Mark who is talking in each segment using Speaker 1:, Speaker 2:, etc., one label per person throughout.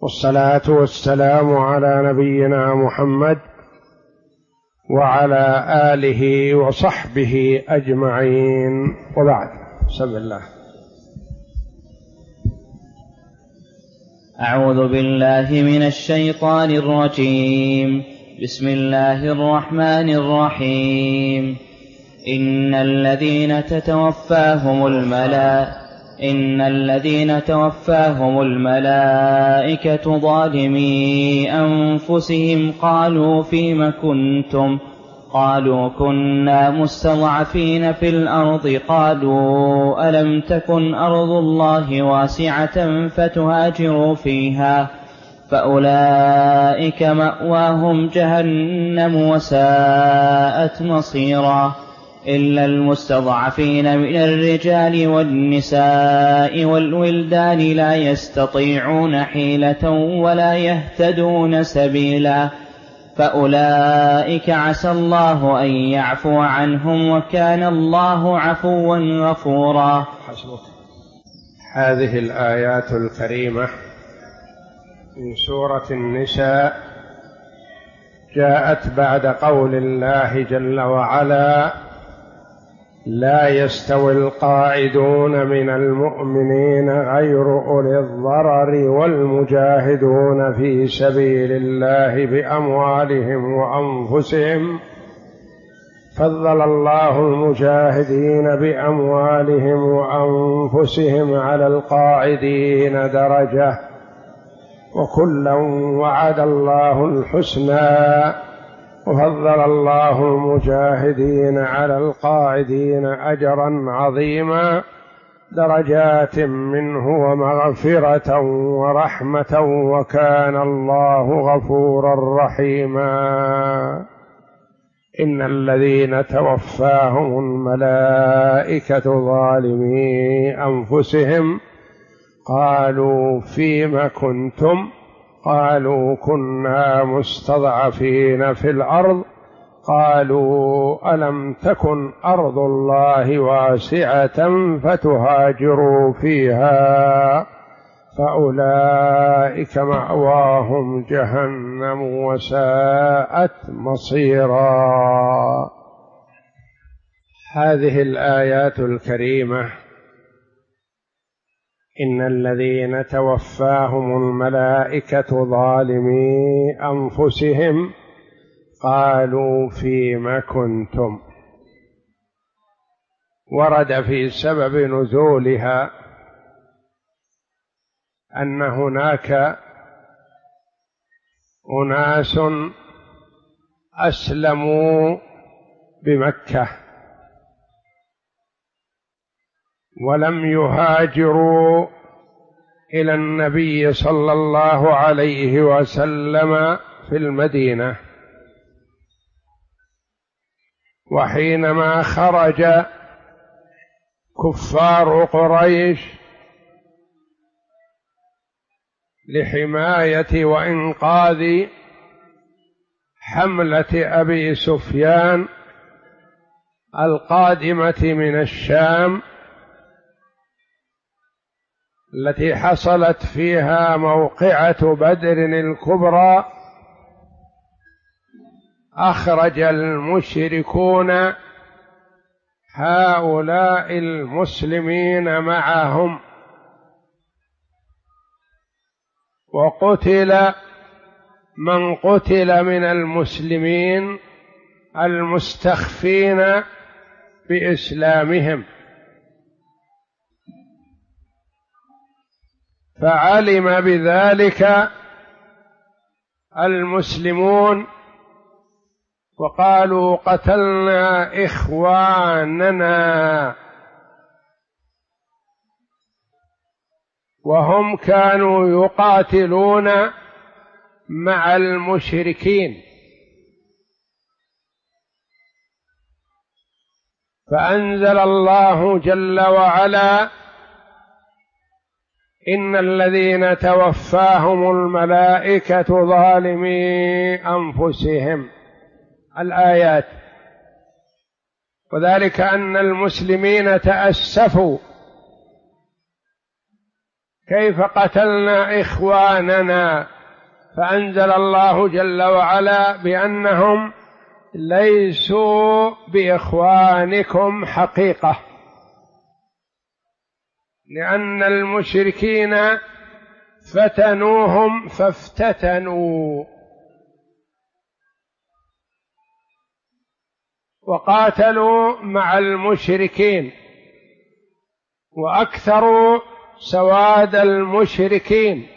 Speaker 1: والصلاة والسلام على نبينا محمد وعلى آله وصحبه أجمعين، وبعد. بسم الله.
Speaker 2: أعوذ بالله من الشيطان الرجيم. بسم الله الرحمن الرحيم. إن الذين توفاهم الملائكة ظالمي أنفسهم قالوا فيم كنتم؟ قالوا كنا مستضعفين في الأرض. قالوا ألم تكن أرض الله واسعة فتهاجروا فيها؟ فأولئك مأواهم جهنم وساءت مصيرا، إلا المستضعفين من الرجال والنساء والولدان لا يستطيعون حيلة ولا يهتدون سبيلا، فأولئك عسى الله أن يعفو عنهم وكان الله عفوا غفورا.
Speaker 1: هذه الآيات الكريمة من سورة النساء جاءت بعد قول الله جل وعلا: لا يستوي القاعدون من المؤمنين غير أولي الضرر والمجاهدون في سبيل الله بأموالهم وأنفسهم، فضل الله المجاهدين بأموالهم وأنفسهم على القاعدين درجة، وكلا وعد الله الحسنى، وفضل الله المجاهدين على القاعدين أجرا عظيما، درجات منه ومغفرة ورحمة، وكان الله غفورا رحيما. إن الذين توفاهم الملائكة ظالمي أنفسهم قالوا فيم كنتم؟ قالوا كنا مستضعفين في الأرض. قالوا ألم تكن أرض الله واسعة فتهاجروا فيها؟ فأولئك مأواهم جهنم وساءت مصيرا. هذه الآيات الكريمة: إن الذين توفاهم الملائكة ظالمي أنفسهم قالوا فيم كنتم. ورد في سبب نزولها أن هناك أناس أسلموا بمكة ولم يهاجروا إلى النبي صلى الله عليه وسلم في المدينة، وحينما خرج كفار قريش لحماية وإنقاذ حملة أبي سفيان القادمة من الشام، التي حصلت فيها موقعة بدر الكبرى، أخرج المشركون هؤلاء المسلمين معهم، وقتل من قتل من المسلمين المستخفين بإسلامهم، فعلم بذلك المسلمون وقالوا قتلنا إخواننا، وهم كانوا يقاتلون مع المشركين، فأنزل الله جل وعلا: إن الذين توفاهم الملائكة ظالمي أنفسهم، الآيات. وذلك أن المسلمين تأسفوا كيف قتلنا إخواننا؟ فأنزل الله جل وعلا بأنهم ليسوا بإخوانكم حقيقة، لأن المشركين فتنوهم فافتتنوا وقاتلوا مع المشركين وأكثروا سواد المشركين،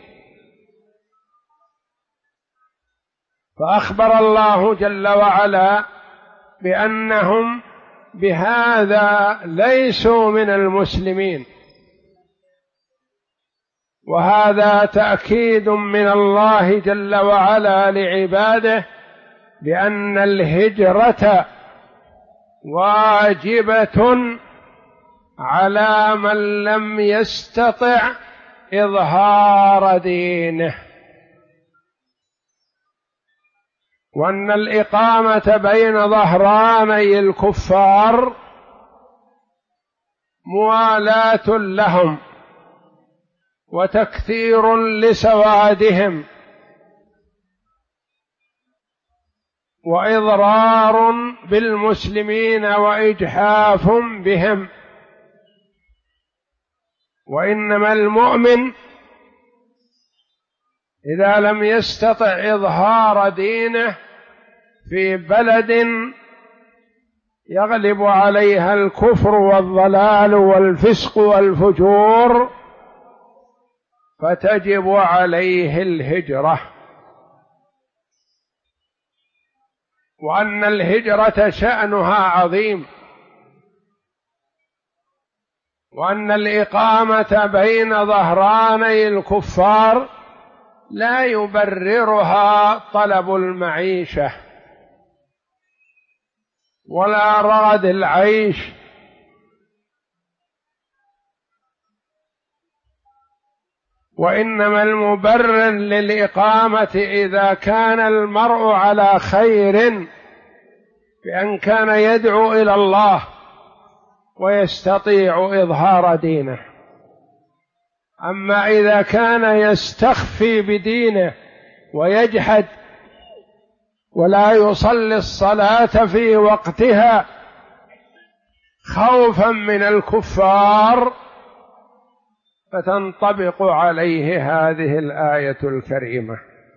Speaker 1: فأخبر الله جل وعلا بأنهم بهذا ليسوا من المسلمين، وهذا تأكيد من الله جل وعلا لعباده بأن الهجرة واجبة على من لم يستطع إظهار دينه، وأن الإقامة بين ظهراني الكفار موالاة لهم وتكثير لسوادهم وإضرار بالمسلمين وإجحاف بهم. وإنما المؤمن إذا لم يستطع إظهار دينه في بلد يغلب عليها الكفر والضلال والفسق والفجور فتجب عليه الهجرة، وأن الهجرة شأنها عظيم، وأن الإقامة بين ظهراني الكفار لا يبررها طلب المعيشة ولا رغد العيش، وإنما المبرر للإقامة إذا كان المرء على خير بأن كان يدعو إلى الله ويستطيع إظهار دينه. أما إذا كان يستخفي بدينه ويجحد ولا يصلي الصلاة في وقتها خوفا من الكفار فتنطبق عليه هذه الآية الكريمة.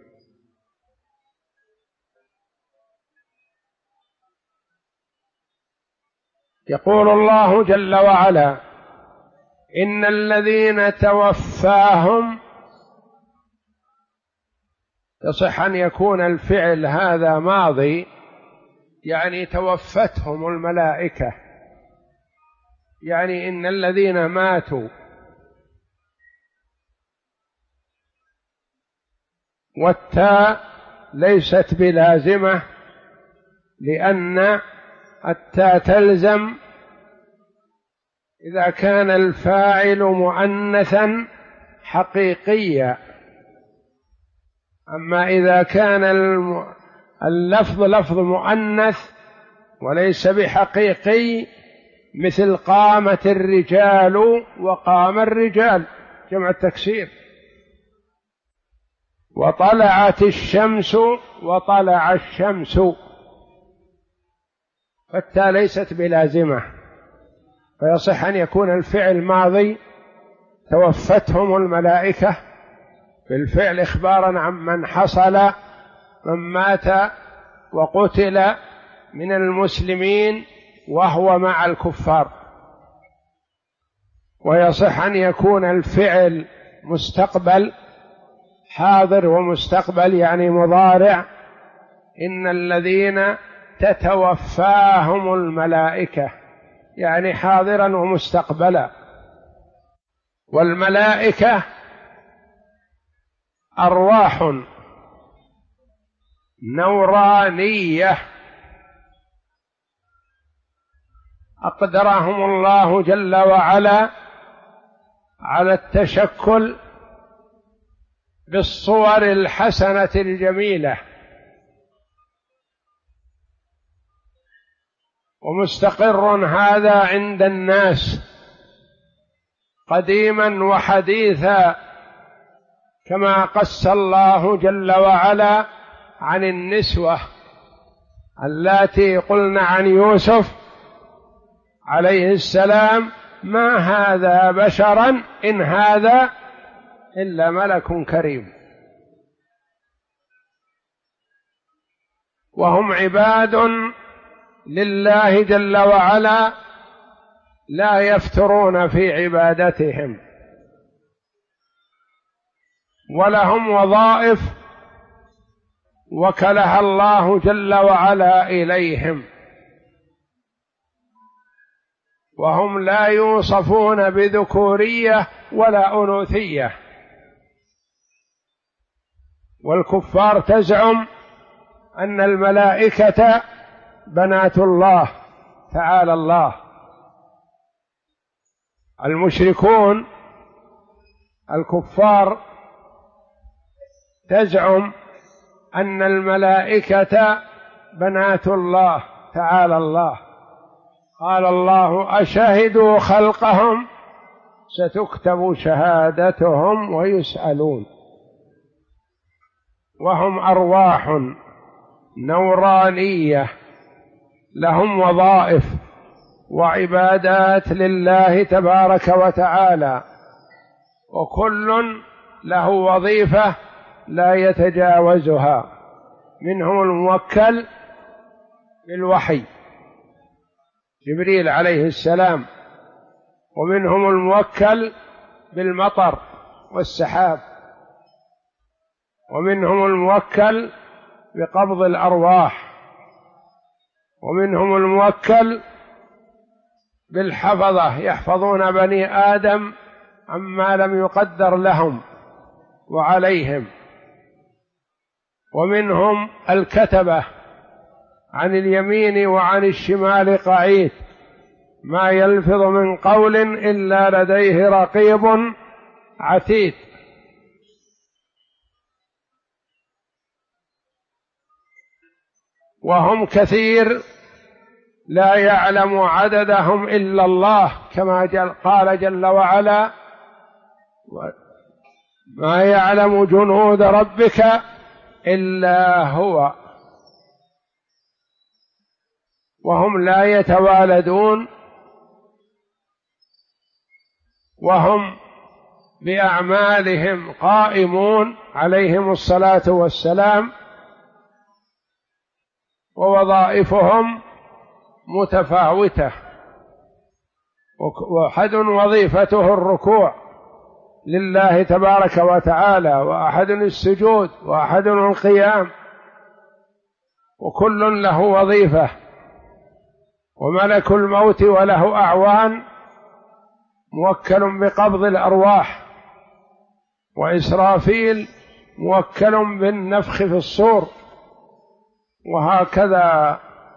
Speaker 1: يقول الله جل وعلا: إن الذين توفاهم، يصح أن يكون الفعل هذا ماضي، يعني توفتهم الملائكة، يعني إن الذين ماتوا، والتاء ليست بلازمة لأن التاء تلزم إذا كان الفاعل مؤنثا حقيقيا، أما إذا كان اللفظ لفظ مؤنث وليس بحقيقي مثل قامت الرجال وقام الرجال جمع التكسير، وطلعت الشمس وطلع الشمس، فالتاء ليست بلازمة، فيصح أن يكون الفعل ماضي توفتهم الملائكة بالفعل إخبارا عن من حصل، من مات وقتل من المسلمين وهو مع الكفار، ويصح أن يكون الفعل مستقبل حاضر ومستقبل يعني مضارع، إن الذين تتوفاهم الملائكة يعني حاضرا ومستقبلا. والملائكة أرواح نورانية أقدرهم الله جل وعلا على التشكل بالصور الحسنة الجميلة، ومستقر هذا عند الناس قديما وحديثا، كما قص الله جل وعلا عن النسوة اللاتي قلن عن يوسف عليه السلام: ما هذا بشرا إن هذا إلا ملك كريم. وهم عباد لله جل وعلا لا يفترون في عبادتهم، ولهم وظائف وكلها الله جل وعلا إليهم، وهم لا يوصفون بذكورية ولا أنوثية. والكفار تزعم أن الملائكة بنات الله تعالى الله. المشركون الكفار تزعم أن الملائكة بنات الله تعالى الله. قال الله: أشهدوا خلقهم ستكتب شهادتهم ويسألون. وهم أرواح نورانية لهم وظائف وعبادات لله تبارك وتعالى، وكل له وظيفة لا يتجاوزها. منهم الموكل بالوحي جبريل عليه السلام، ومنهم الموكل بالمطر والسحاب، ومنهم الموكل بقبض الأرواح، ومنهم الموكل بالحفظة يحفظون بني آدم عما لم يقدر لهم وعليهم، ومنهم الكتبة عن اليمين وعن الشمال قعيد ما يلفظ من قول إلا لديه رقيب عتيد. وهم كثير لا يعلم عددهم إلا الله، كما قال جل وعلا: ما يعلم جنود ربك إلا هو. وهم لا يتوالدون، وهم بأعمالهم قائمون عليهم الصلاة والسلام، ووظائفهم متفاوتة، وأحد وظيفته الركوع لله تبارك وتعالى، وأحد السجود، وأحد القيام، وكل له وظيفة. وملك الموت وله أعوان موكل بقبض الأرواح، وإسرافيل موكل بالنفخ في الصور، وهكذا.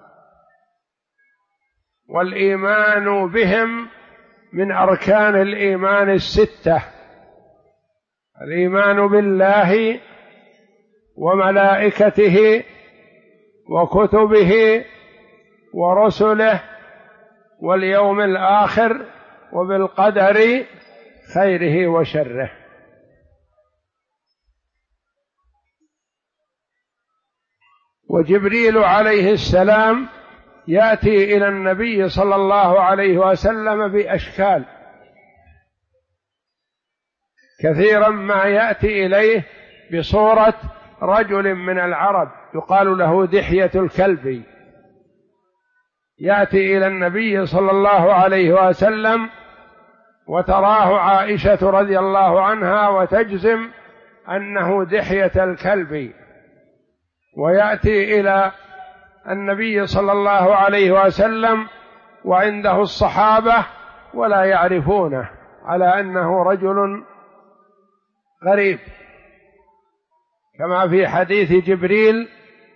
Speaker 1: والإيمان بهم من أركان الإيمان الستة: الإيمان بالله وملائكته وكتبه ورسله واليوم الآخر وبالقدر خيره وشره. وجبريل عليه السلام يأتي إلى النبي صلى الله عليه وسلم بأشكال كثيرا، ما يأتي إليه بصورة رجل من العرب يقال له دحية الكلبي، يأتي إلى النبي صلى الله عليه وسلم وتراه عائشة رضي الله عنها وتجزم أنه دحية الكلبي، ويأتي إلى النبي صلى الله عليه وسلم وعنده الصحابة ولا يعرفونه على أنه رجل غريب، كما في حديث جبريل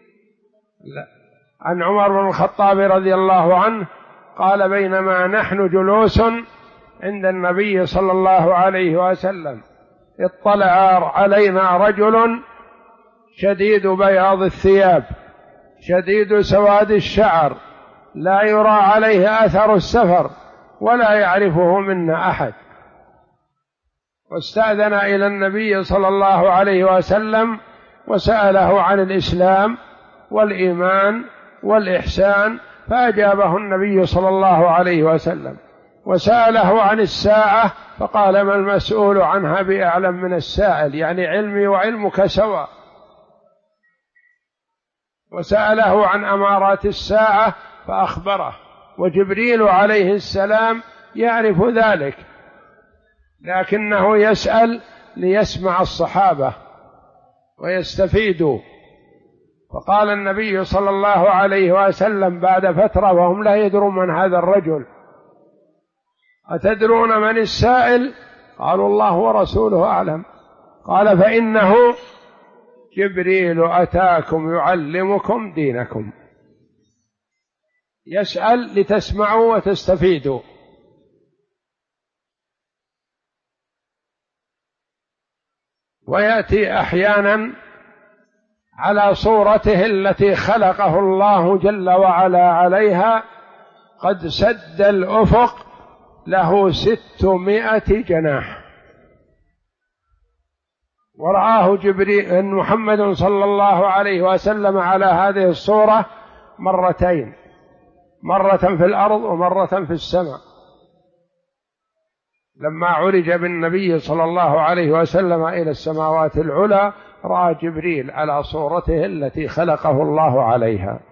Speaker 1: عن عمر بن الخطاب رضي الله عنه قال: بينما نحن جلوس عند النبي صلى الله عليه وسلم اطلع علينا رجل شديد بياض الثياب شديد سواد الشعر لا يرى عليه أثر السفر ولا يعرفه منا أحد، واستأذن إلى النبي صلى الله عليه وسلم وسأله عن الإسلام والإيمان والإحسان، فأجابه النبي صلى الله عليه وسلم. وسأله عن الساعة فقال: ما المسؤول عنها بأعلم من السائل، يعني علمي وعلمك سواء. وسأله عن أمارات الساعة فأخبره، وجبريل عليه السلام يعرف ذلك، لكنه يسأل ليسمع الصحابة ويستفيدوا. فقال النبي صلى الله عليه وسلم بعد فترة وهم لا يدرون من هذا الرجل: أتدرون من السائل؟ قالوا: الله ورسوله أعلم. قال: فإنه جبريل أتاكم يعلمكم دينكم. يسأل لتسمعوا وتستفيدوا. ويأتي أحيانا على صورته التي خلقه الله جل وعلا عليها، قد سد الأفق له 600 جناح. ورآه جبريل محمد صلى الله عليه وسلم على هذه الصورة مرتين، مرة في الأرض ومرة في السماء. لما عرج بالنبي صلى الله عليه وسلم إلى السماوات العلى رأى جبريل على صورته التي خلقه الله عليها،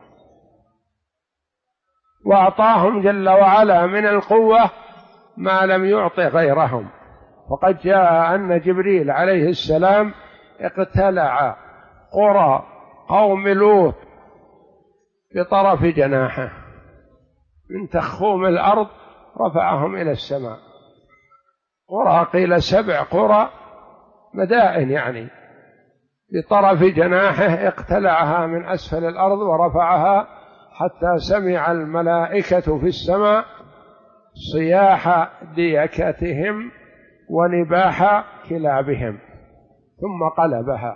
Speaker 1: وأعطاهم جل وعلا من القوة ما لم يعط غيرهم. وقد جاء أن جبريل عليه السلام اقتلع قرى قوم لوط بطرف جناحه، من تخوم الأرض رفعهم إلى السماء. قرى قيل 7 قرى مدائن، يعني بطرف جناحه اقتلعها من أسفل الأرض ورفعها حتى سمع الملائكة في السماء صياح ديكتهم ونباح كلابهم، ثم قلبها.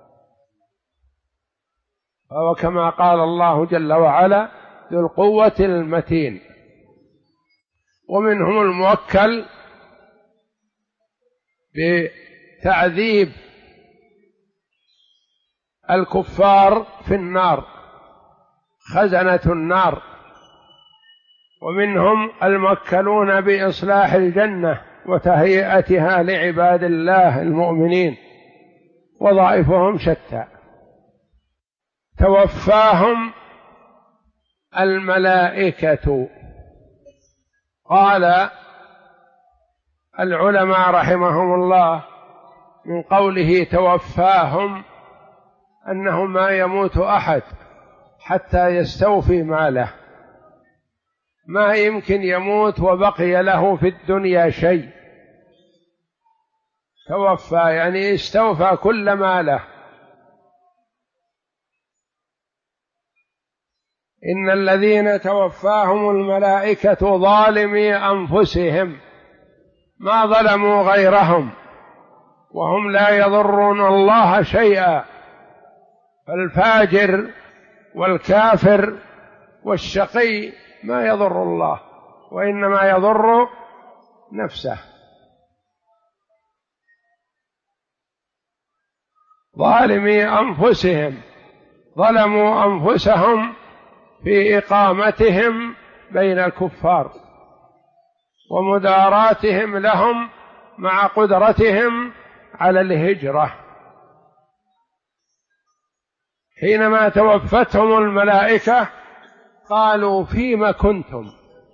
Speaker 1: وكما قال الله جل وعلا: ذو القوة المتين. ومنهم الموكل بتعذيب الكفار في النار، خزنة النار. ومنهم الموكلون بإصلاح الجنة وتهيئتها لعباد الله المؤمنين، وظائفهم شتى. توفاهم الملائكة. قال العلماء رحمهم الله من قوله توفاهم أنه ما يموت أحد حتى يستوفي ماله، ما يمكن يموت وبقي له في الدنيا شيء. توفى يعني استوفى كل ماله. إن الذين توفاهم الملائكة ظالمي أنفسهم ما ظلموا غيرهم وهم لا يضرون الله شيئا. فالفاجر والكافر والشقي ما يضر الله، وإنما يضر نفسه. ظالمي أنفسهم، ظلموا أنفسهم في إقامتهم بين الكفار ومداراتهم لهم مع قدرتهم على الهجرة. حينما توفتهم الملائكة قالوا: فيما كنتم؟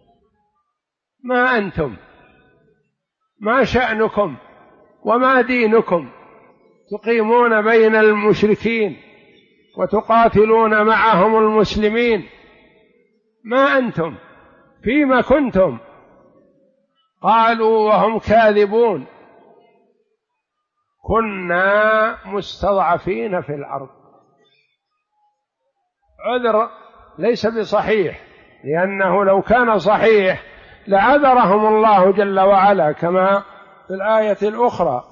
Speaker 1: ما أنتم؟ ما شأنكم؟ وما دينكم؟ تقيمون بين المشركين وتقاتلون معهم المسلمين، ما أنتم؟ فيما كنتم؟ قالوا وهم كاذبون: كنا مستضعفين في الأرض. عذر ليس بصحيح، لأنه لو كان صحيح لعذرهم الله جل وعلا كما في الآية الأخرى: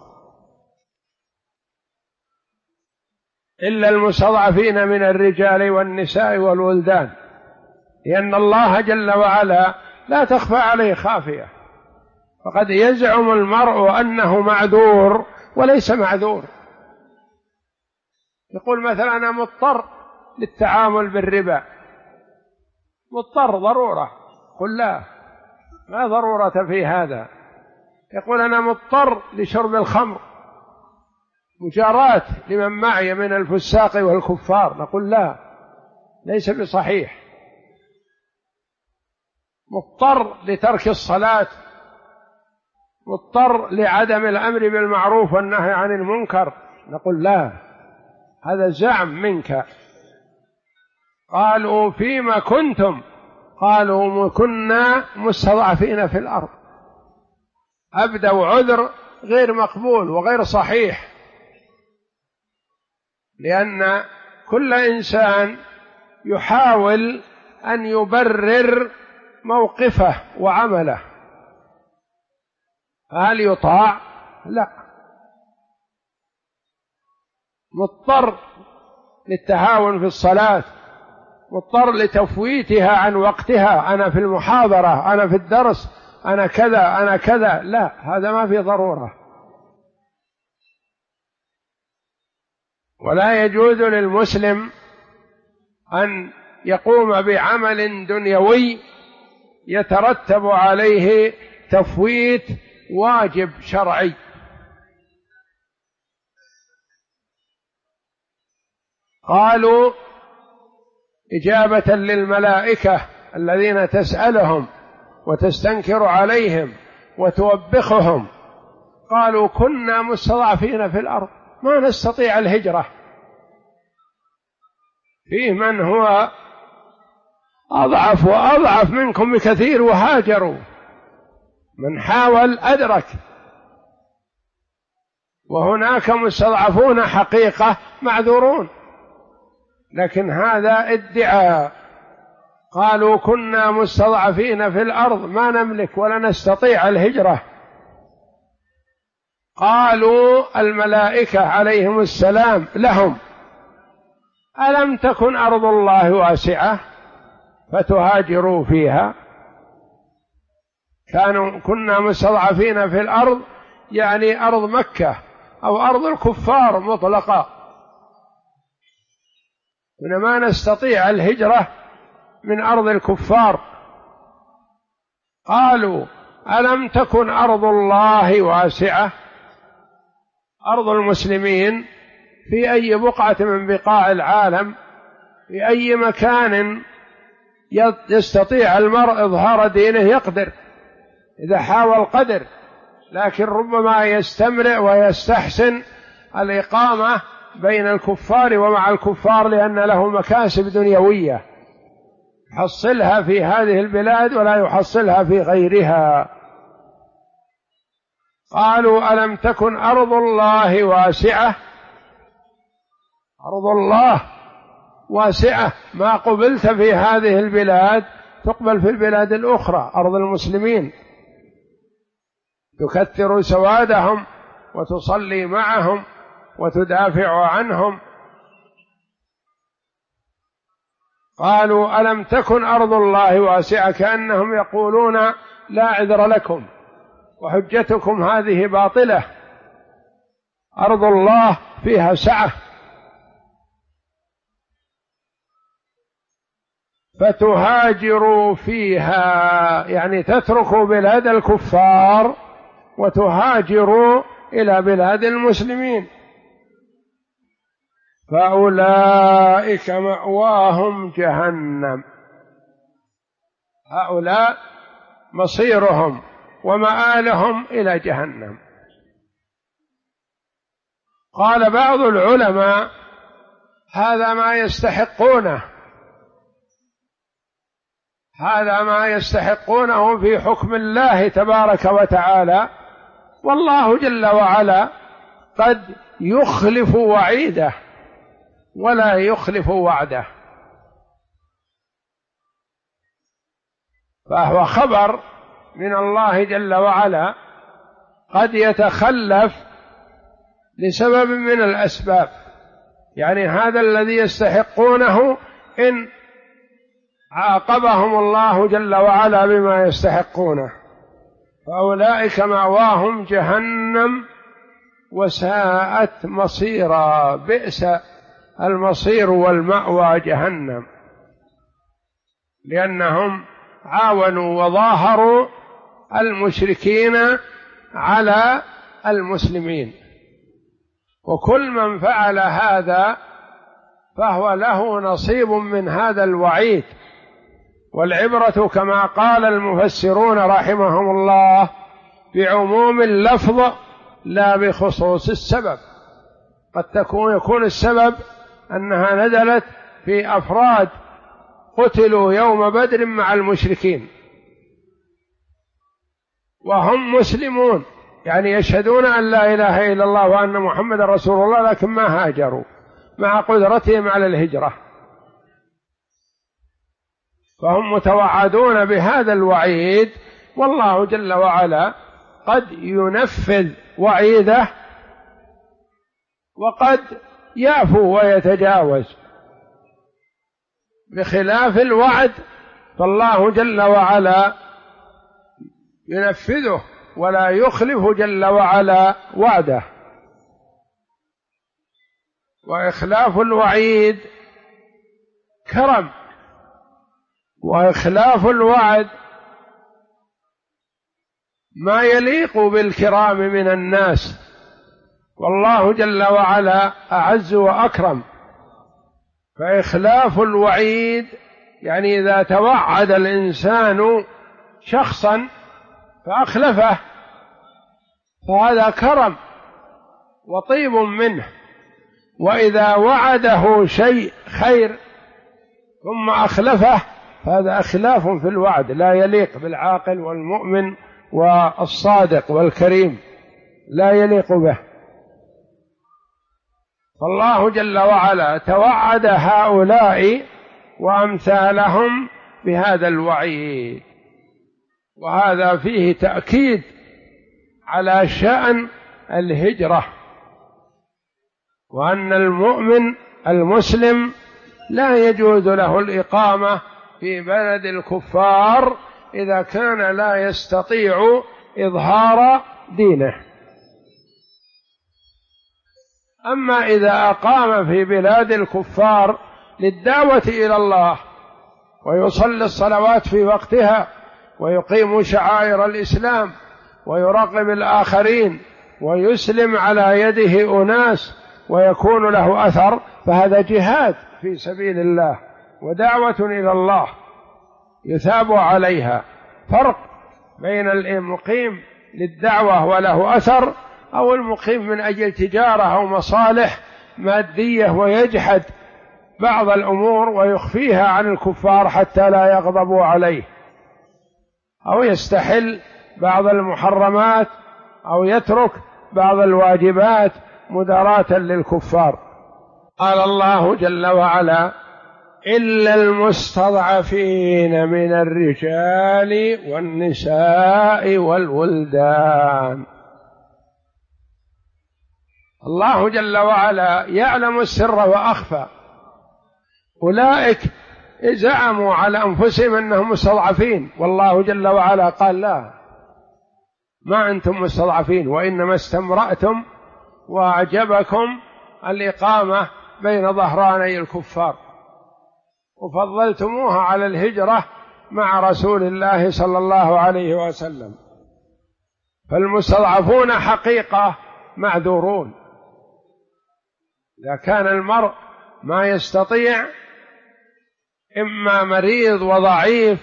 Speaker 1: إلا المستضعفين من الرجال والنساء والولدان، لأن الله جل وعلا لا تخفى عليه خافية، فقد يزعم المرء أنه معذور وليس معذور. يقول مثلا أنا مضطر للتعامل بالربا، مضطر ضرورة، قل لا، ما ضرورة في هذا. يقول أنا مضطر لشرب الخمر مجاراة لمن معي من الفساق والكفار، نقول لا، ليس بصحيح. مضطر لترك الصلاة، مضطر لعدم الأمر بالمعروف والنهي عن المنكر، نقول لا، هذا زعم منك. قالوا فيما كنتم؟ قالوا كنا مستضعفين في الأرض. أبدوا عذر غير مقبول وغير صحيح، لأن كل إنسان يحاول أن يبرر موقفه وعمله، هل يطاع؟ لا. مضطر للتهاون في الصلاة، مضطر لتفويتها عن وقتها، أنا في المحاضرة، أنا في الدرس، أنا كذا أنا كذا، لا، هذا ما في ضرورة. ولا يجوز للمسلم أن يقوم بعمل دنيوي يترتب عليه تفويت واجب شرعي. قالوا إجابة للملائكة الذين تسألهم وتستنكر عليهم وتوبخهم، قالوا كنا مستضعفين في الأرض ما نستطيع الهجرة، فيه من هو أضعف وأضعف منكم بكثير وهاجروا، من حاول أدرك، وهناك مستضعفون حقيقة معذورون، لكن هذا ادعاء. قالوا كنا مستضعفين في الأرض ما نملك ولا نستطيع الهجرة. قالوا الملائكة عليهم السلام لهم ألم تكن أرض الله واسعة فتهاجروا فيها؟ كنا مستضعفين في الأرض يعني أرض مكة أو أرض الكفار مطلقة، هنا ما نستطيع الهجرة من أرض الكفار. قالوا ألم تكن أرض الله واسعة، أرض المسلمين في أي بقعة من بقاع العالم، في أي مكان يستطيع المرء إظهار دينه يقدر، إذا حاول قدر، لكن ربما يستمرئ ويستحسن الإقامة بين الكفار ومع الكفار لأن له مكاسب دنيوية يحصلها في هذه البلاد ولا يحصلها في غيرها. قالوا ألم تكن أرض الله واسعة، أرض الله واسعة، ما قبلت في هذه البلاد تقبل في البلاد الأخرى، أرض المسلمين، تكثر سوادهم وتصلي معهم وتدافع عنهم. قالوا ألم تكن أرض الله واسعة، كأنهم يقولون لا عذر لكم وحجتكم هذه باطلة، أرض الله فيها سعة، فتهاجروا فيها، يعني تتركوا بلاد الكفار وتهاجروا إلى بلاد المسلمين، فأولئك مأواهم جهنم، هؤلاء مصيرهم ومآلهم إلى جهنم. قال بعض العلماء هذا ما يستحقونه، هذا ما يستحقونه في حكم الله تبارك وتعالى، والله جل وعلا قد يخلف وعيده ولا يخلف وعده، فهو خبر من الله جل وعلا قد يتخلف لسبب من الأسباب، يعني هذا الذي يستحقونه إن عاقبهم الله جل وعلا بما يستحقونه، فأولئك مأواهم جهنم وساءت مصيرا. بئس المصير والمأوى جهنم، لأنهم عاونوا وظاهروا المشركين على المسلمين، وكل من فعل هذا فهو له نصيب من هذا الوعيد. والعبرة كما قال المفسرون رحمهم الله بعموم اللفظ لا بخصوص السبب. قد يكون السبب أنها نزلت في أفراد قتلوا يوم بدر مع المشركين وهم مسلمون، يعني يشهدون أن لا إله إلا الله وأن محمد رسول الله، لكن ما هاجروا مع قدرتهم على الهجرة، فهم متوعدون بهذا الوعيد. والله جل وعلا قد ينفذ وعيده وقد يعفو ويتجاوز، بخلاف الوعد فالله جل وعلا ينفذه ولا يخلف جل وعلا وعده. وإخلاف الوعيد كرم، وإخلاف الوعد ما يليق بالكرام من الناس، والله جل وعلا أعز وأكرم. فإخلاف الوعيد يعني إذا توعد الإنسان شخصا فأخلفه فهذا كرم وطيب منه، وإذا وعده شيء خير ثم أخلفه فهذا إخلاف في الوعد لا يليق بالعاقل والمؤمن والصادق والكريم، لا يليق به. فالله جل وعلا توعد هؤلاء وأمثالهم بهذا الوعيد، وهذا فيه تأكيد على شأن الهجرة، وأن المؤمن المسلم لا يجوز له الإقامة في بلد الكفار إذا كان لا يستطيع إظهار دينه. أما إذا أقام في بلاد الكفار للدعوة إلى الله ويصلي الصلوات في وقتها ويقيم شعائر الإسلام ويراقب الآخرين ويسلم على يده أناس ويكون له أثر، فهذا جهاد في سبيل الله ودعوة إلى الله يثاب عليها. فرق بين المقيم للدعوة وله أثر أو المقيم من أجل تجارة أو مصالح مادية ويجحد بعض الأمور ويخفيها عن الكفار حتى لا يغضبوا عليه، أو يستحل بعض المحرمات أو يترك بعض الواجبات مداراة للكفار. قال الله جل وعلا: إلا المستضعفين من الرجال والنساء والولدان. الله جل وعلا يعلم السر وأخفى. أولئك زعموا على أنفسهم أنهم مستضعفين، والله جل وعلا قال: لا، ما أنتم مستضعفين، وإنما استمرأتم وأعجبكم الإقامة بين ظهراني الكفار وفضلتموها على الهجرة مع رسول الله صلى الله عليه وسلم. فالمستضعفون حقيقة معذورون. إذا كان المرء ما يستطيع، إما مريض وضعيف،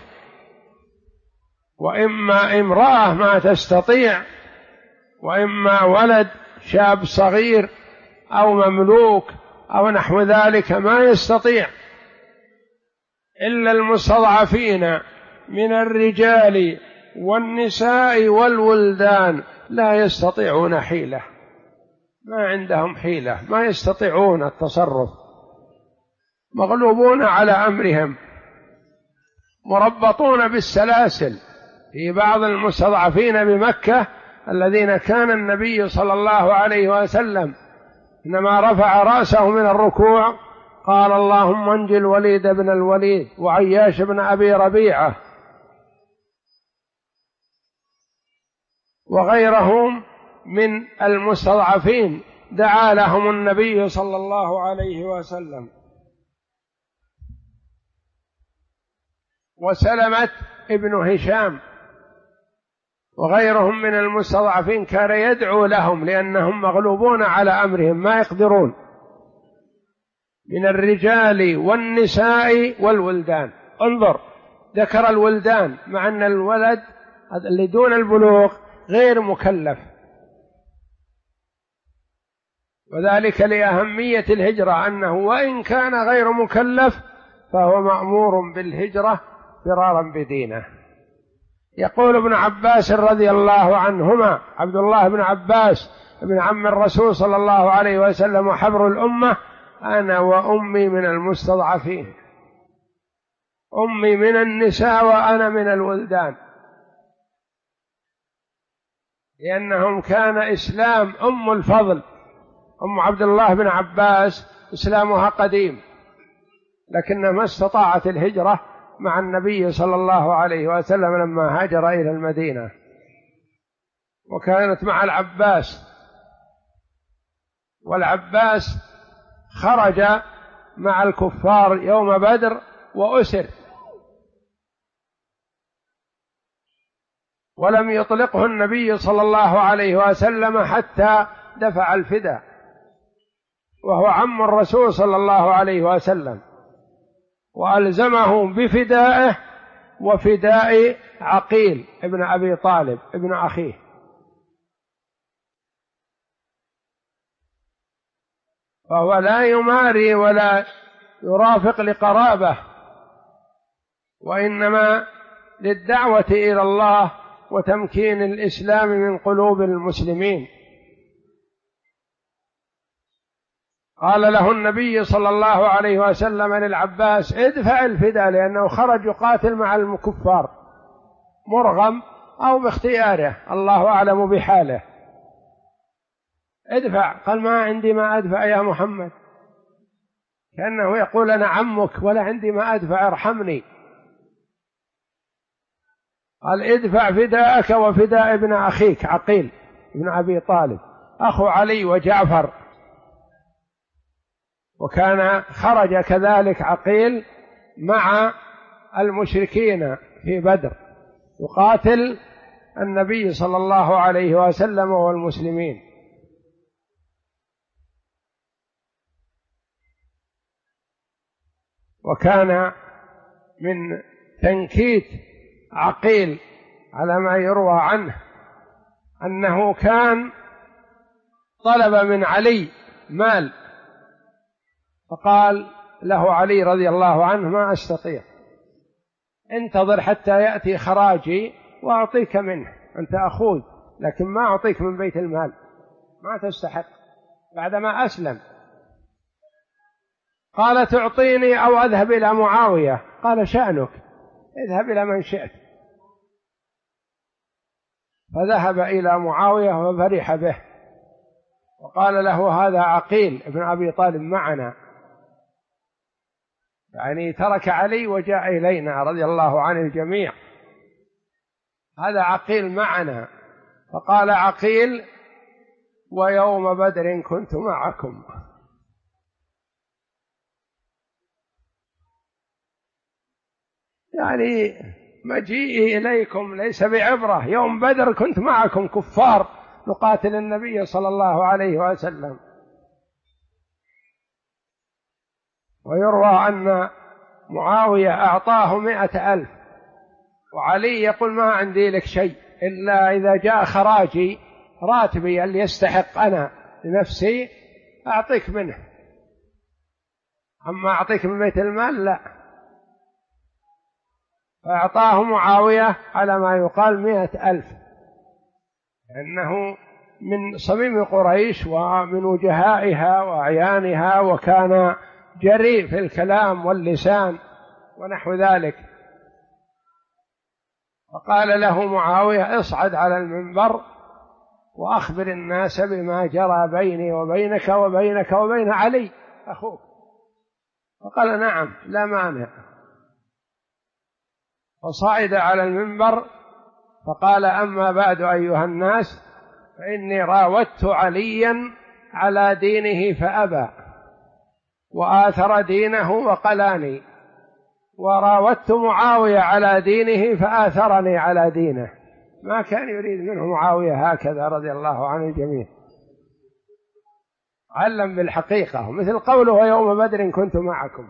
Speaker 1: وإما امرأة ما تستطيع، وإما ولد شاب صغير أو مملوك أو نحو ذلك ما يستطيع. إلا المستضعفين من الرجال والنساء والولدان لا يستطيعون حيلة، ما عندهم حيلة، ما يستطيعون التصرف، مغلوبون على أمرهم، مربطون بالسلاسل. في بعض المستضعفين بمكة الذين كان النبي صلى الله عليه وسلم إنما رفع رأسه من الركوع قال: اللهم انج الوليد بن الوليد وعياش بن أبي ربيعة وغيرهم من المستضعفين دعا لهم النبي صلى الله عليه وسلم. وسلمة ابن هشام وغيرهم من المستضعفين كان يدعو لهم لأنهم مغلوبون على أمرهم ما يقدرون، من الرجال والنساء والولدان. انظر، ذكر الولدان مع أن الولد اللي دون البلوغ غير مكلف، وذلك لأهمية الهجرة، أنه وإن كان غير مكلف فهو مأمور بالهجرة فرارا بدينه. يقول ابن عباس رضي الله عنهما، عبد الله بن عباس ابن عم الرسول صلى الله عليه وسلم وحبر الأمة: أنا وأمي من المستضعفين، أمي من النساء وأنا من الولدان، لأنهم كان إسلام أم الفضل أم عبد الله بن عباس إسلامها قديم، لكنها ما استطاعت الهجرة مع النبي صلى الله عليه وسلم لما هاجر إلى المدينة، وكانت مع العباس، والعباس خرج مع الكفار يوم بدر وأسر، ولم يطلقه النبي صلى الله عليه وسلم حتى دفع الفداء، وهو عم الرسول صلى الله عليه وسلم، وألزمه بفدائه وفداء عقيل ابن أبي طالب ابن أخيه. فهو لا يماري ولا يرافق لقرابة، وإنما للدعوة إلى الله وتمكين الإسلام من قلوب المسلمين. قال له النبي صلى الله عليه وسلم للعباس: ادفع الفداء، لأنه خرج يقاتل مع الكفار مرغم أو باختياره، الله أعلم بحاله. ادفع. قال: ما عندي ما أدفع يا محمد، كأنه يقول: أنا عمك ولا عندي ما أدفع، ارحمني. قال: ادفع فداءك وفداء ابن أخيك عقيل ابن أبي طالب أخو علي وجعفر. وكان خرج كذلك عقيل مع المشركين في بدر يقاتل النبي صلى الله عليه وسلم والمسلمين. وكان من تنكيت عقيل على ما يروى عنه أنه كان طلب من علي مال، فقال له علي رضي الله عنه: ما أستطيع، انتظر حتى يأتي خراجي وأعطيك منه، أنت أخوي، لكن ما أعطيك من بيت المال، ما تستحق بعدما أسلم. قال: تعطيني أو أذهب إلى معاوية؟ قال: شأنك، اذهب إلى من شئت. فذهب إلى معاوية وفرح به، وقال له: هذا عقيل ابن أبي طالب معنا، يعني ترك علي وجاء إلينا رضي الله عن الجميع، هذا عقيل معنا. فقال عقيل: ويوم بدر كنت معكم. يعني مجيئي إليكم ليس بعبرة، يوم بدر كنت معكم كفار نقاتل النبي صلى الله عليه وسلم. ويروى أن معاوية أعطاه 100,000، وعلي يقول: ما عندي لك شيء إلا إذا جاء خراجي راتبي اللي يستحق أنا لنفسي أعطيك منه، أما أعطيك من بيت المال لا. فأعطاه معاوية على ما يقال 100,000، لأنه من صميم قريش ومن وجهائها وأعيانها، وكان جريء في الكلام واللسان ونحو ذلك. فقال له معاوية: اصعد على المنبر وأخبر الناس بما جرى بيني وبينك وبينك وبين علي أخوك. فقال: نعم لا مانع. فصعد على المنبر فقال: أما بعد أيها الناس، فإني راودت عليا على دينه فأبى وآثر دينه وقلاني، وراودت معاوية على دينه فآثرني على دينه. ما كان يريد منه معاوية هكذا رضي الله عن الجميع، علم بالحقيقة، مثل قوله: يوم بدر كنت معكم،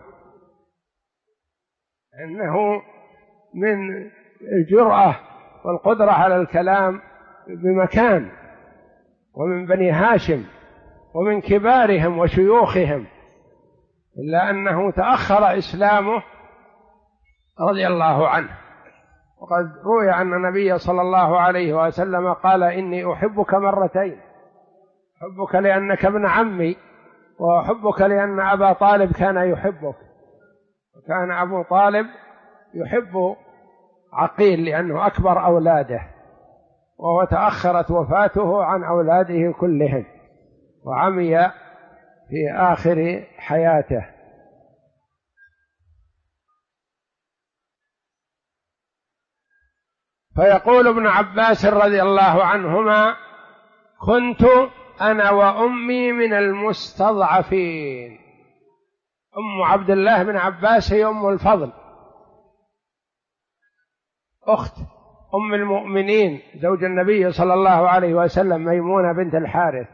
Speaker 1: إنه من الجرأة والقدرة على الكلام بمكان، ومن بني هاشم ومن كبارهم وشيوخهم، إلا أنه تأخر إسلامه رضي الله عنه. وقد روي أن النبي صلى الله عليه وسلم قال: إني أحبك مرتين، أحبك لأنك ابن عمي، وأحبك لأن أبا طالب كان يحبك. وكان أبو طالب يحب عقيل لأنه أكبر أولاده، وهو تأخرت وفاته عن أولاده كلهم، وعمي في آخر حياته. فيقول ابن عباس رضي الله عنهما: كنت أنا وأمي من المستضعفين. أم عبد الله بن عباس هي أم الفضل، أخت أم المؤمنين زوج النبي صلى الله عليه وسلم، ميمونة بنت الحارث،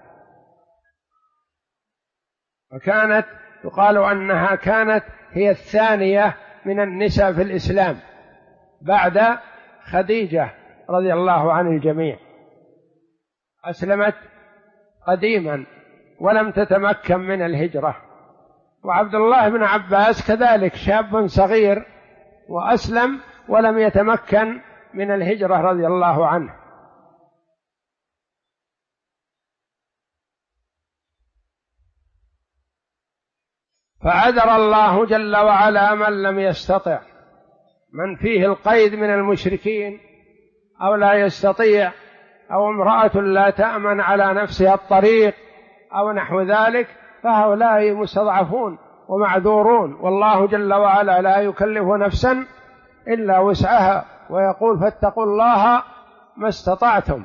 Speaker 1: وكانت يقال أنها كانت هي الثانية من النساء في الإسلام بعد خديجة رضي الله عن الجميع. أسلمت قديما ولم تتمكن من الهجرة. وعبد الله بن عباس كذلك شاب صغير وأسلم ولم يتمكن من الهجرة رضي الله عنه. فعذر الله جل وعلا من لم يستطع، من فيه القيد من المشركين أو لا يستطيع، أو امرأة لا تأمن على نفسها الطريق أو نحو ذلك، فهؤلاء مستضعفون ومعذورون، والله جل وعلا لا يكلف نفسا إلا وسعها، ويقول: فاتقوا الله ما استطعتم.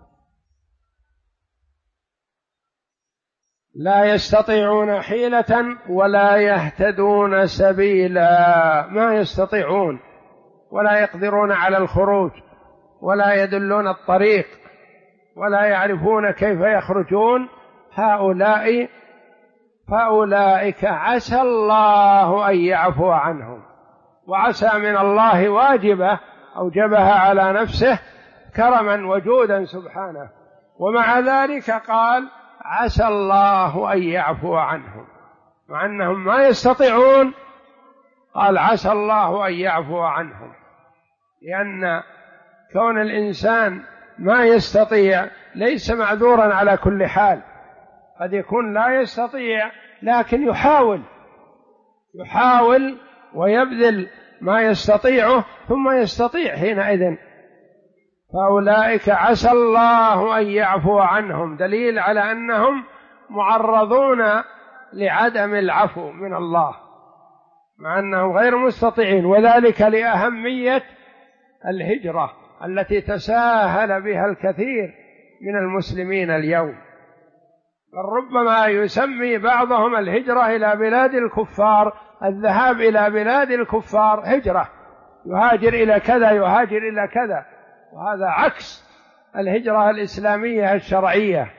Speaker 1: لا يستطيعون حيلة ولا يهتدون سبيلا، ما يستطيعون ولا يقدرون على الخروج ولا يدلون الطريق ولا يعرفون كيف يخرجون. فأولئك عسى الله أن يعفو عنهم، وعسى من الله واجبة أوجبها على نفسه كرما وجودا سبحانه، ومع ذلك قال: عسى الله أن يعفو عنهم، مع أنهم ما يستطيعون قال: عسى الله أن يعفو عنهم، لأن كون الإنسان ما يستطيع ليس معذورا على كل حال، قد يكون لا يستطيع لكن يحاول ويبذل ما يستطيعه ثم يستطيع حينئذ. فأولئك عسى الله أن يعفو عنهم، دليل على أنهم معرضون لعدم العفو من الله مع أنهم غير مستطيعين، وذلك لأهمية الهجرة التي تساهل بها الكثير من المسلمين اليوم. بل ربما يسمي بعضهم الهجرة إلى بلاد الكفار، الذهاب إلى بلاد الكفار هجرة، يهاجر إلى كذا يهاجر إلى كذا، وهذا عكس الهجرة الإسلامية الشرعية.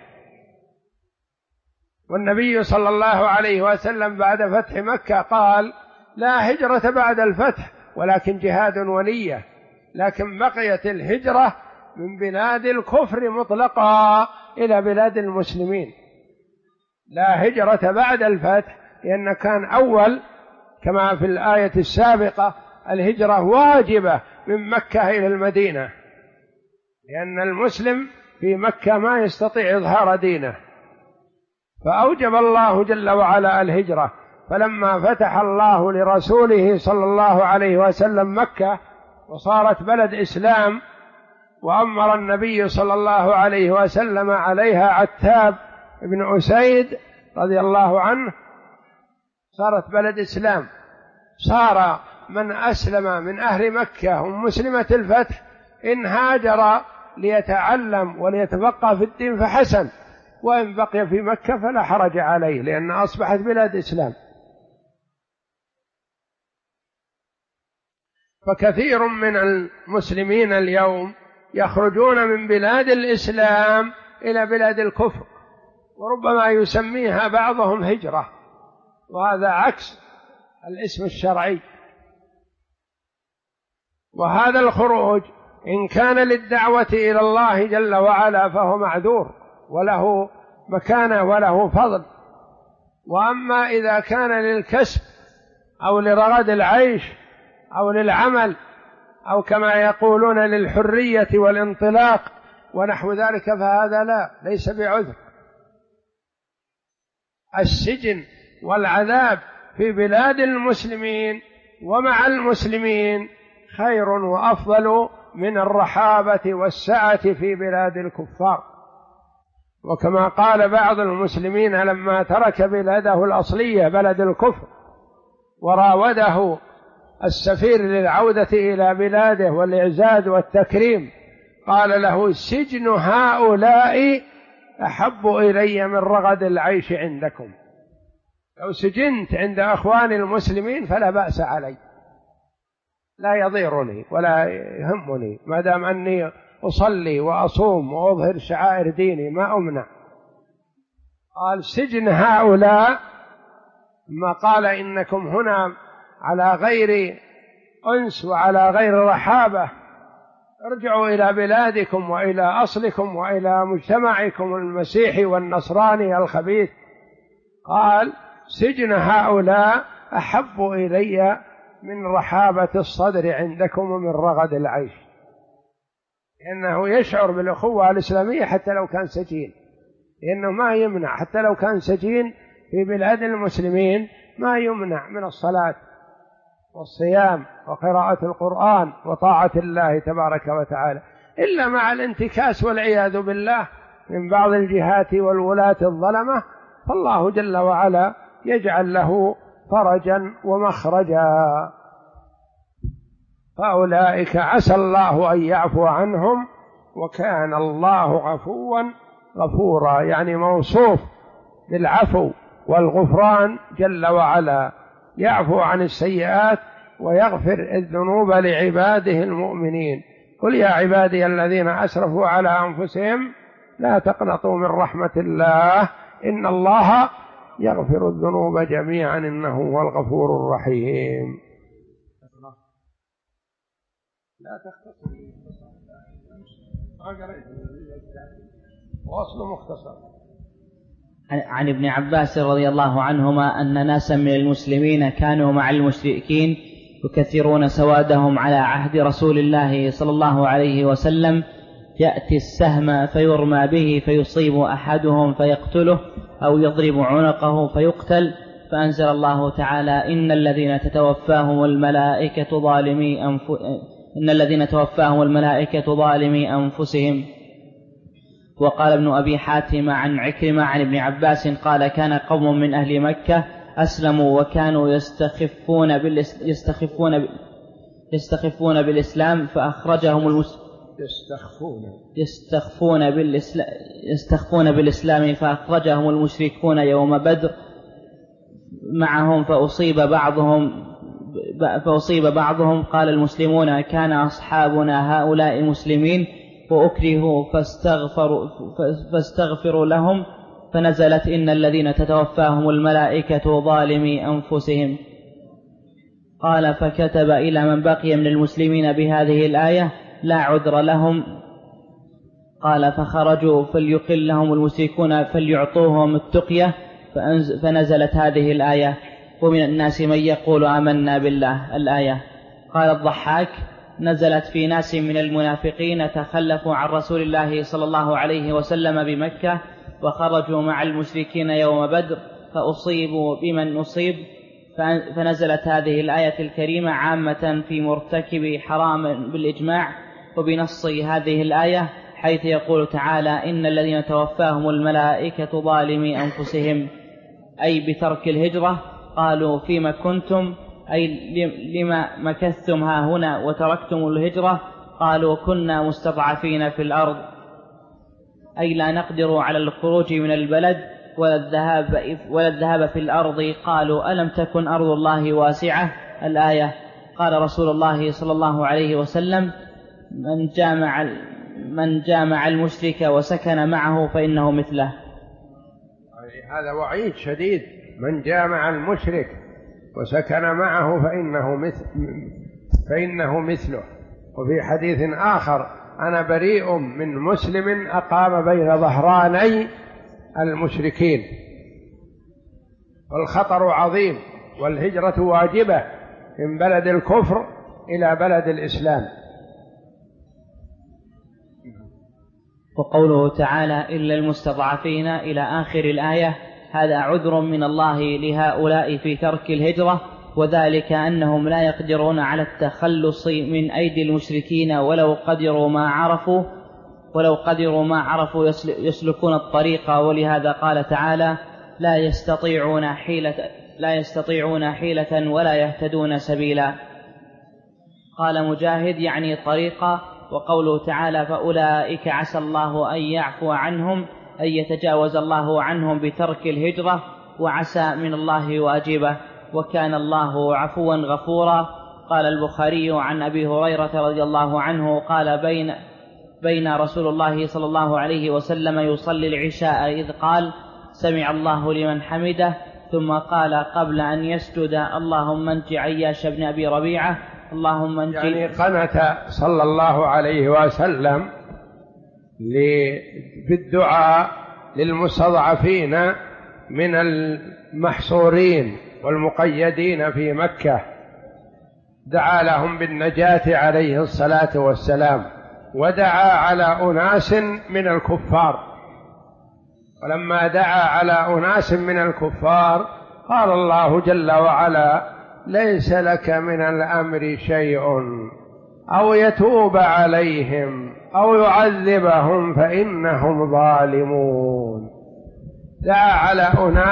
Speaker 1: والنبي صلى الله عليه وسلم بعد فتح مكة قال: لا هجرة بعد الفتح ولكن جهاد ونية، لكن بقيت الهجرة من بلاد الكفر مطلقا إلى بلاد المسلمين. لا هجرة بعد الفتح، لأن كان أول كما في الآية السابقة الهجرة واجبة من مكة إلى المدينة، لأن المسلم في مكة ما يستطيع إظهار دينه، فأوجب الله جل وعلا الهجرة. فلما فتح الله لرسوله صلى الله عليه وسلم مكة وصارت بلد إسلام، وأمر النبي صلى الله عليه وسلم عليها عتاب بن أسيد رضي الله عنه، صارت بلد إسلام، صار من أسلم من أهل مكة ومسلمة الفتح إن هاجر ليتعلم وليتفقه في الدين فحسن، وإن بقي في مكة فلا حرج عليه، لأن أصبحت بلاد إسلام. فكثير من المسلمين اليوم يخرجون من بلاد الإسلام إلى بلاد الكفر، وربما يسميها بعضهم هجرة، وهذا عكس الاسم الشرعي. وهذا الخروج إن كان للدعوة إلى الله جل وعلا فهو معذور وله مكانة وله فضل، وأما إذا كان للكسب أو لرغد العيش أو للعمل أو كما يقولون للحرية والانطلاق ونحو ذلك فهذا ليس بعذر. السجن والعذاب في بلاد المسلمين ومع المسلمين خير وأفضل من الرحابة والسعة في بلاد الكفار. وكما قال بعض المسلمين لما ترك بلاده الأصلية بلد الكفر وراوده السفير للعودة إلى بلاده والإعزاز والتكريم، قال له: سجن هؤلاء أحب إلي من رغد العيش عندكم. لو سجنت عند أخواني المسلمين فلا بأس علي، لا يضيرني ولا يهمني ما دام أني أصلي وأصوم وأظهر شعائر ديني ما أمنع. قال: سجن هؤلاء، ما قال إنكم هنا على غير أنس وعلى غير رحابة، ارجعوا إلى بلادكم وإلى أصلكم وإلى مجتمعكم المسيحي والنصراني الخبيث. قال: سجن هؤلاء أحب إلي من رحابة الصدر عندكم ومن رغد العيش، لأنه يشعر بالأخوة الإسلامية حتى لو كان سجين، لأنه ما يمنع حتى لو كان سجين في بلاد المسلمين ما يمنع من الصلاة والصيام وقراءة القرآن وطاعة الله تبارك وتعالى، إلا مع الانتكاس والعياذ بالله من بعض الجهات والولاة الظلمة، فالله جل وعلا يجعل له فرجا ومخرجا. فأولئك عسى الله أن يعفو عنهم وكان الله عفوا غفورا، يعني موصوف بالعفو والغفران جل وعلا، يعفو عن السيئات ويغفر الذنوب لعباده المؤمنين. قل يا عبادي الذين أسرفوا على أنفسهم لا تقنطوا من رحمة الله إن الله يغفر الذنوب جميعا إنه هو الغفور الرحيم. لا تختصر وأصل مختصر.
Speaker 2: عن ابن عباس رضي الله عنهما أن ناسا من المسلمين كانوا مع المشركين يكثرون سوادهم على عهد رسول الله صلى الله عليه وسلم، يأتي السهم فيرمى به فيصيب أحدهم فيقتله أو يضرب عنقه فيقتل، فأنزل الله تعالى: إن الذين توفاهم الملائكة ظالمي أنفسهم. وقال ابن أبي حاتم عن عكرمة عن ابن عباس قال: كان قوم من أهل مكة أسلموا وكانوا يستخفون بالإسلام يستخفون بالإسلام فأخرجهم المشركون يوم بدر معهم فأصيب بعضهم. قال المسلمون: كان أصحابنا هؤلاء مسلمين وأكرهوا فاستغفروا لهم، فنزلت: إن الذين تتوفاهم الملائكة ظالمي أنفسهم. قال: فكتب إلى من بقي من المسلمين بهذه الآية: لا عذر لهم. قال: فخرجوا فليقل لهم المشركون فليعطوهم التقية، فنزلت هذه الآية: ومن الناس من يقول آمنا بالله. الآية. قال الضحاك: نزلت في ناس من المنافقين تخلفوا عن رسول الله صلى الله عليه وسلم بمكة وخرجوا مع المشركين يوم بدر فأصيبوا بمن أصيب، فنزلت هذه الآية الكريمة عامة في مرتكب حرام بالإجماع، وبنص هذه الآية حيث يقول تعالى: إن الذين توفاهم الملائكة ظالمي أنفسهم، أي بترك الهجرة. قالوا: فيما كنتم، أي لما مكثتم ها هنا وتركتم الهجرة؟ قالوا كنا مستضعفين في الأرض، أي لا نقدر على الخروج من البلد ولا الذهاب في الأرض. قالوا ألم تكن أرض الله واسعة؟ الآية. قال رسول الله صلى الله عليه وسلم من جامع المشرك وسكن معه فإنه مثله.
Speaker 1: هذا وعيد شديد، من جامع المشرك وسكن معه فإنه مثله. وفي حديث آخر أنا بريء من مسلم أقام بين ظهراني المشركين. والخطر عظيم، والهجرة واجبة من بلد الكفر إلى بلد الإسلام.
Speaker 2: وقوله تعالى إلا المستضعفين إلى آخر الآية، هذا عذر من الله لهؤلاء في ترك الهجرة، وذلك أنهم لا يقدرون على التخلص من أيدي المشركين ولو قدروا ما عرفوا يسلكون الطريق. ولهذا قال تعالى لا يستطيعون حيلة ولا يهتدون سبيلا. قال مجاهد يعني طريقا. وقوله تعالى فأولئك عسى الله أن يعفو عنهم، أن يتجاوز الله عنهم بترك الهجرة، وعسى من الله واجبة، وكان الله عفوا غفورا. قال البخاري عن أبي هريرة رضي الله عنه قال بين رسول الله صلى الله عليه وسلم يصلي العشاء إذ قال سمع الله لمن حمده، ثم قال قبل أن يسجد اللهم انج عياش بن أبي ربيعة، اللهم انج.
Speaker 1: يعني قنت صلى الله عليه وسلم بالدعاء للمستضعفين من المحصورين والمقيدين في مكة، دعا لهم بالنجاة عليه الصلاة والسلام، ودعا على أناس من الكفار. ولما دعا على أناس من الكفار قال الله جل وعلا ليس لك من الأمر شيء أو يتوب عليهم أو يعذبهم فإنهم ظالمون. دعا على أناس